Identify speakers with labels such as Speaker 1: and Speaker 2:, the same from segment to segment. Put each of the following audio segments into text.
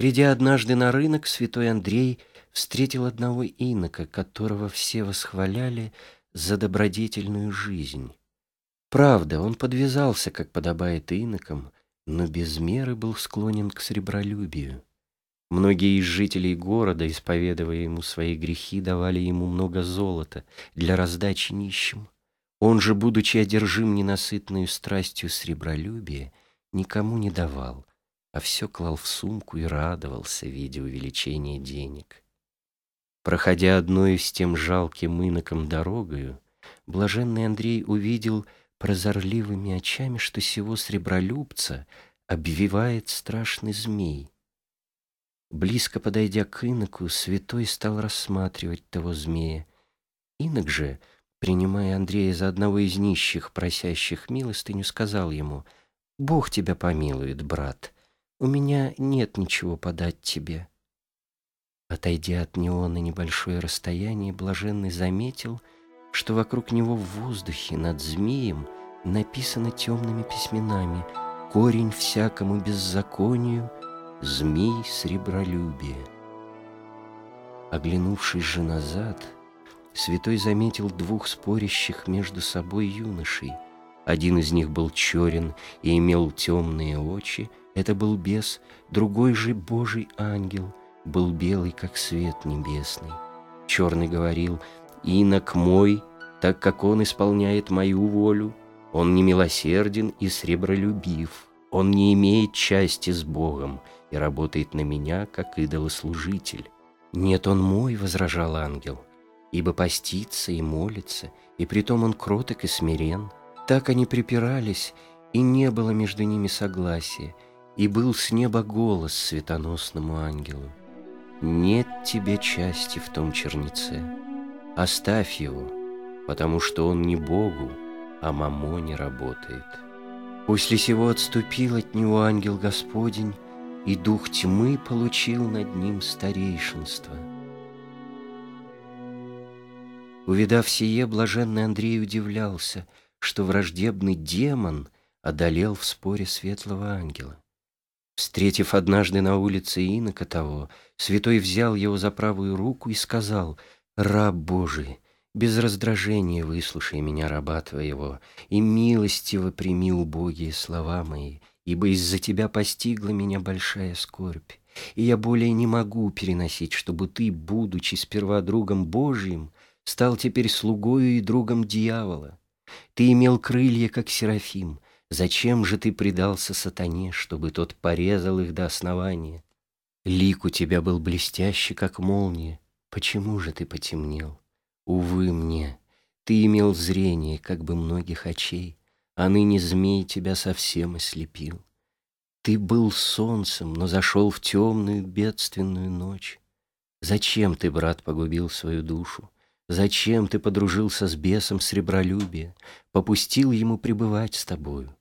Speaker 1: Придя однажды на рынок, святой Андрей встретил одного инока, которого все восхваляли за добродетельную жизнь. Правда, он подвязался, как подобает инокам, но без меры был склонен к сребролюбию. Многие из жителей города, исповедуя ему свои грехи, давали ему много золота для раздачи нищим. Он же, будучи одержим ненасытной страстью сребролюбия, никому не давал, а все клал в сумку и радовался, видя увеличение денег. Проходя одной с тем жалким иноком дорогою, блаженный Андрей увидел прозорливыми очами, что сего сребролюбца обвивает страшный змей. Близко подойдя к иноку, святой стал рассматривать того змея. Инок же, принимая Андрея за одного из нищих, просящих милостыню, сказал ему: «Бог тебя помилует, брат, у меня нет ничего подать тебе». Отойдя от него на небольшое расстояние, блаженный заметил, что вокруг него в воздухе над змеем написано темными письменами: «Корень всякому беззаконию, змей сребролюбие». Оглянувшись же назад, святой заметил двух спорящих между собой юношей. Один из них был черен и имел темные очи, это был бес, другой же Божий ангел, был белый, как свет небесный. Черный говорил: «Инок мой, так как он исполняет мою волю, он не милосерден и сребролюбив, он не имеет части с Богом и работает на меня, как идолослужитель». «Нет, он мой», — возражал ангел, «ибо постится и молится, и притом он кроток и смирен». Так они припирались, и не было между ними согласия, и был с неба голос светоносному ангелу: «Нет тебе части в том чернице, оставь его, потому что он не Богу, а мамоне работает». После сего отступил от него ангел Господень, и дух тьмы получил над ним старейшинство. Увидав сие, блаженный Андрей удивлялся, что враждебный демон одолел в споре светлого ангела. Встретив однажды на улице инока того, святой взял его за правую руку и сказал: «Раб Божий, без раздражения выслушай меня, раба твоего, и милостиво прими убогие слова мои, ибо из-за тебя постигла меня большая скорбь, и я более не могу переносить, чтобы ты, будучи сперва другом Божиим, стал теперь слугою и другом дьявола. Ты имел крылья, как серафим. Зачем же ты предался сатане, чтобы тот порезал их до основания? Лик у тебя был блестящий, как молния. Почему же ты потемнел? Увы мне, ты имел зрение, как бы многих очей, а ныне змей тебя совсем ослепил. Ты был солнцем, но зашел в темную бедственную ночь. Зачем ты, брат, погубил свою душу? Зачем ты подружился с бесом сребролюбия, попустил ему пребывать с тобою?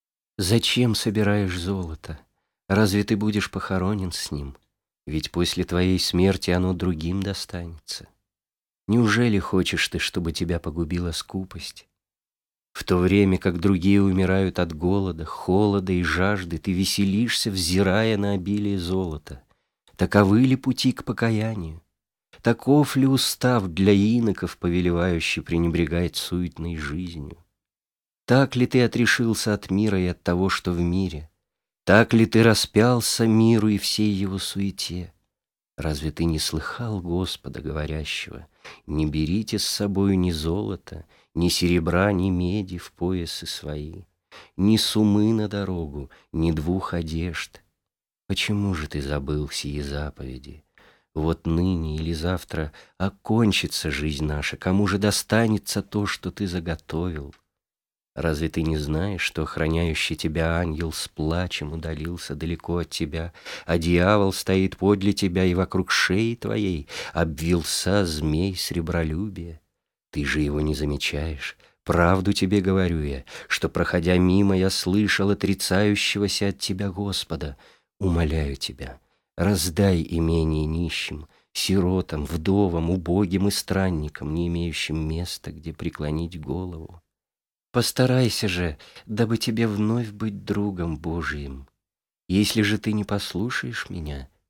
Speaker 1: Зачем собираешь золото? Разве ты будешь похоронен с ним? Ведь после твоей смерти оно другим достанется. Неужели хочешь ты, чтобы тебя погубила скупость? В то время как другие умирают от голода, холода и жажды, ты веселишься, взирая на обилие золота. Таковы ли пути к покаянию? Таков ли устав для иноков, повелевающий пренебрегать суетной жизнью? Так ли ты отрешился от мира и от того, что в мире? Так ли ты распялся миру и всей его суете? Разве ты не слыхал Господа, говорящего: «Не берите с собою ни золота, ни серебра, ни меди в поясы свои, ни сумы на дорогу, ни двух одежд»? Почему же ты забыл сии заповеди? Вот ныне или завтра окончится жизнь наша, кому же достанется то, что ты заготовил? Разве ты не знаешь, что охраняющий тебя ангел с плачем удалился далеко от тебя, а дьявол стоит подле тебя и вокруг шеи твоей обвился змей сребролюбия? Ты же его не замечаешь. Правду тебе говорю я, что, проходя мимо, я слышал отрицающегося от тебя Господа. Умоляю тебя, раздай имение нищим, сиротам, вдовам, убогим и странникам, не имеющим места, где преклонить голову. Постарайся же, дабы тебе вновь быть другом Божиим. Если же ты не послушаешь меня,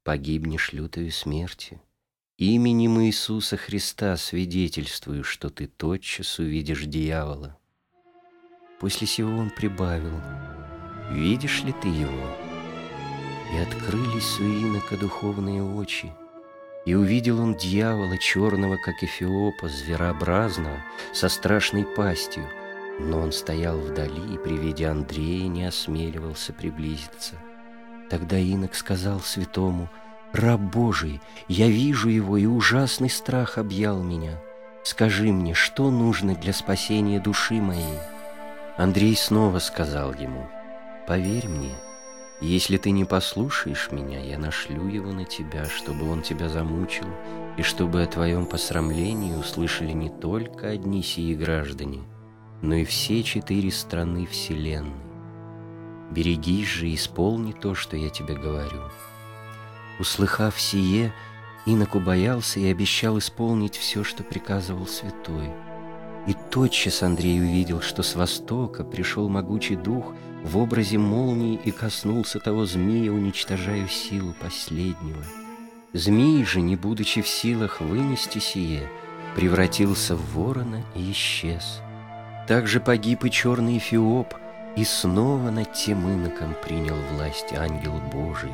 Speaker 1: погибнешь лютою смертью. Именем Иисуса Христа свидетельствую, что ты тотчас увидишь дьявола». После сего он прибавил: «Видишь ли ты его?» И открылись у инока духовные очи, и увидел он дьявола, черного, как эфиопа, зверообразного, со страшной пастью, но он стоял вдали и при виде Андрея не осмеливался приблизиться. Тогда инок сказал святому: «Раб Божий, я вижу его, и ужасный страх объял меня. Скажи мне, что нужно для спасения души моей?» Андрей снова сказал ему: «Поверь мне, если ты не послушаешь меня, я нашлю его на тебя, чтобы он тебя замучил, и чтобы о твоем посрамлении услышали не только одни сии граждане, но и все 4 страны вселенной. Берегись же и исполни то, что я тебе говорю». Услыхав сие, инок убоялся и обещал исполнить все, что приказывал святой. И тотчас Андрей увидел, что с востока пришел могучий дух в образе молнии и коснулся того змея, уничтожая силу последнего. Змей же, не будучи в силах вынести сие, превратился в ворона и исчез. Также погиб и черный эфиоп, и снова над тем иноком принял власть ангел Божий.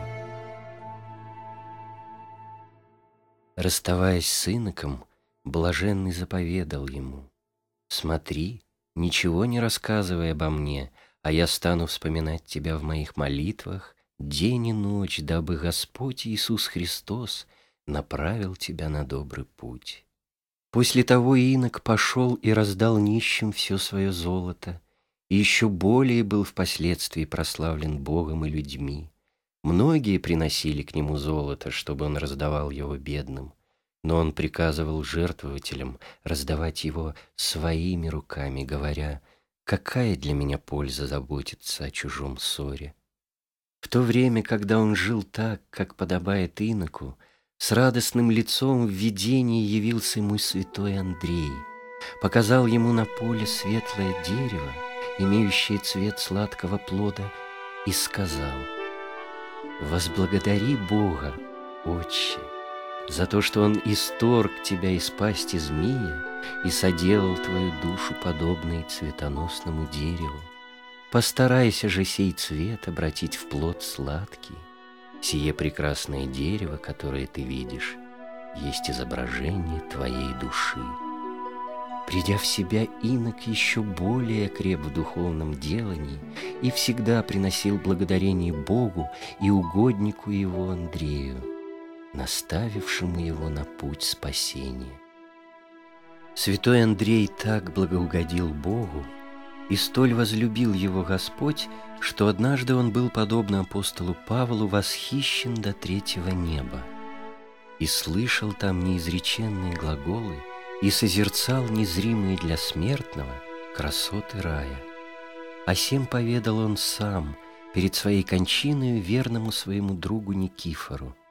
Speaker 1: Расставаясь с иноком, блаженный заповедал ему: «Смотри, ничего не рассказывай обо мне, а я стану вспоминать тебя в моих молитвах день и ночь, дабы Господь Иисус Христос направил тебя на добрый путь». После того инок пошел и раздал нищим все свое золото, и еще более был впоследствии прославлен Богом и людьми. Многие приносили к нему золото, чтобы он раздавал его бедным, но он приказывал жертвователям раздавать его своими руками, говоря: «Какая для меня польза заботиться о чужом ссоре?» В то время, когда он жил так, как подобает иноку, с радостным лицом в видении явился ему святой Андрей, показал ему на поле светлое дерево, имеющее цвет сладкого плода, и сказал: «Возблагодари Бога, Отче, за то, что Он исторг тебя из пасти змея и соделал твою душу подобной цветоносному дереву. Постарайся же сей цвет обратить в плод сладкий. Сие прекрасное дерево, которое ты видишь, есть изображение твоей души». Придя в себя, инок еще более окреп в духовном делании и всегда приносил благодарение Богу и угоднику его Андрею, наставившему его на путь спасения. Святой Андрей так благоугодил Богу и столь возлюбил его Господь, что однажды он был, подобно апостолу Павлу, восхищен до 3-го неба и слышал там неизреченные глаголы и созерцал незримые для смертного красоты рая. О сем поведал он сам перед своей кончиною верному своему другу Никифору.